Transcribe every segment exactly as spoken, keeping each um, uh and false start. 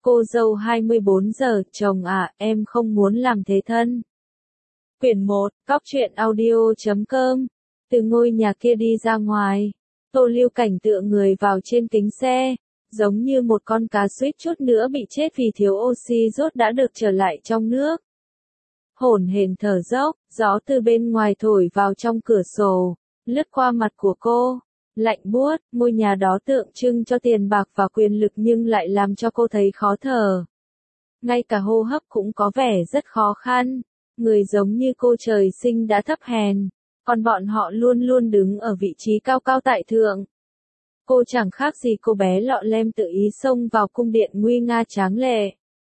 Cô dâu hai mươi bốn giờ, chồng à, em không muốn làm thế thân. Quyển một, Cóc truyện audio chấm com. Từ ngôi nhà kia đi ra ngoài, Tô Lưu Cảnh tựa người vào trên kính xe, giống như một con cá suýt chút nữa bị chết vì thiếu oxy rốt đã được trở lại trong nước. Hổn hển thở dốc, gió từ bên ngoài thổi vào trong cửa sổ, lướt qua mặt của cô, lạnh buốt, ngôi nhà đó tượng trưng cho tiền bạc và quyền lực nhưng lại làm cho cô thấy khó thở. Ngay cả hô hấp cũng có vẻ rất khó khăn, người giống như cô trời sinh đã thấp hèn, còn bọn họ luôn luôn đứng ở vị trí cao cao tại thượng. Cô chẳng khác gì cô bé lọ lem tự ý xông vào cung điện nguy nga tráng lệ.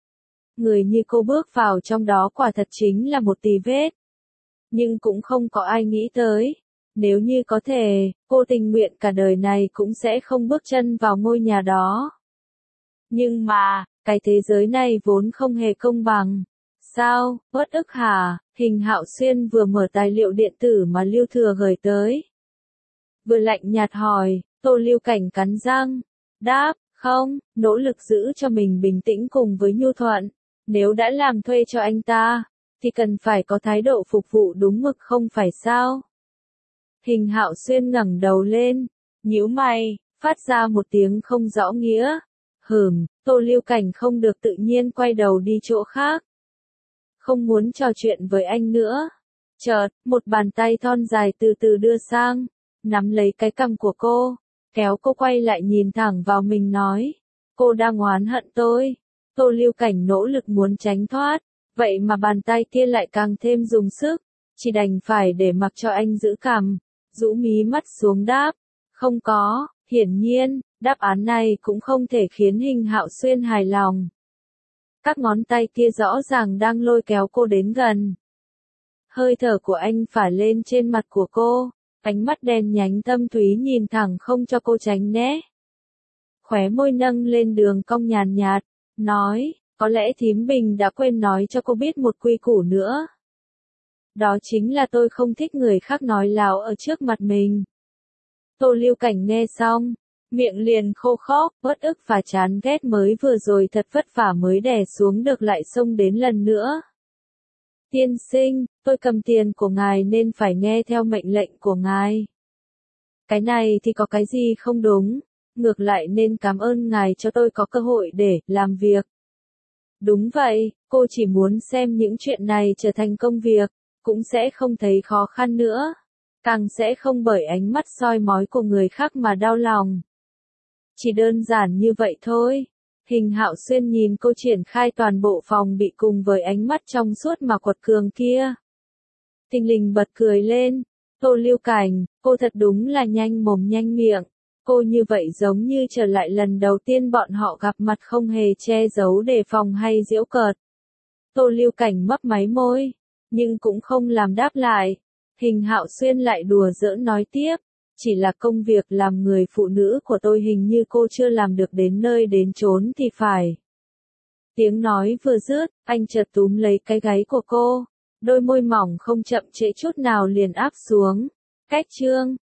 Người như cô bước vào trong đó quả thật chính là một tì vết. Nhưng cũng không có ai nghĩ tới. Nếu như có thể, cô tình nguyện cả đời này cũng sẽ không bước chân vào ngôi nhà đó. Nhưng mà, cái thế giới này vốn không hề công bằng. Sao, uất ức hả? Hình Hạo Xuyên vừa mở tài liệu điện tử mà Lưu Thừa gửi tới. Vừa lạnh nhạt hỏi, Tô Lưu Cảnh cắn răng. Đáp, không, nỗ lực giữ cho mình bình tĩnh cùng với nhu thuận. Nếu đã làm thuê cho anh ta, thì cần phải có thái độ phục vụ đúng mực không phải sao? Hình Hạo Xuyên ngẩng đầu lên, nhíu mày, phát ra một tiếng không rõ nghĩa. Hừm, Tô Lưu Cảnh không được tự nhiên quay đầu đi chỗ khác. Không muốn trò chuyện với anh nữa. Chợt, một bàn tay thon dài từ từ đưa sang, nắm lấy cái cằm của cô, kéo cô quay lại nhìn thẳng vào mình nói. Cô đang oán hận tôi. Tô Lưu Cảnh nỗ lực muốn tránh thoát, vậy mà bàn tay kia lại càng thêm dùng sức, chỉ đành phải để mặc cho anh giữ cằm, rũ mí mắt xuống đáp. Không có, hiển nhiên, đáp án này cũng không thể khiến Hình Hạo Xuyên hài lòng. Các ngón tay kia rõ ràng đang lôi kéo cô đến gần. Hơi thở của anh phả lên trên mặt của cô, ánh mắt đen nhánh thâm thúy nhìn thẳng không cho cô tránh né. Khóe môi nâng lên đường cong nhàn nhạt, nói, có lẽ thím Bình đã quên nói cho cô biết một quy củ nữa. Đó chính là tôi không thích người khác nói láo ở trước mặt mình. Tô Lưu Cảnh nghe xong, miệng liền khô khốc, uất ức và chán ghét mới vừa rồi thật vất vả mới đè xuống được lại xông đến lần nữa. Tiên sinh, tôi cầm tiền của ngài nên phải nghe theo mệnh lệnh của ngài. Cái này thì có cái gì không đúng, ngược lại nên cảm ơn ngài cho tôi có cơ hội để làm việc. Đúng vậy, cô chỉ muốn xem những chuyện này trở thành công việc, cũng sẽ không thấy khó khăn nữa, càng sẽ không bởi ánh mắt soi mói của người khác mà đau lòng. Chỉ đơn giản như vậy thôi. Hình Hạo Xuyên nhìn cô triển khai toàn bộ phòng bị cùng với ánh mắt trong suốt mà quật cường kia. Thình lình bật cười lên. Tô Lưu Cảnh, cô thật đúng là nhanh mồm nhanh miệng. Cô như vậy giống như trở lại lần đầu tiên bọn họ gặp mặt không hề che giấu đề phòng hay giễu cợt. Tô Lưu Cảnh mấp máy môi, nhưng cũng không làm đáp lại. Hình Hạo Xuyên lại đùa giỡn nói tiếp. Chỉ là công việc làm người phụ nữ của tôi hình như cô chưa làm được đến nơi đến chốn thì phải. Tiếng nói vừa dứt, anh chợt túm lấy cái gáy của cô, đôi môi mỏng không chậm trễ chút nào liền áp xuống. Cách chương,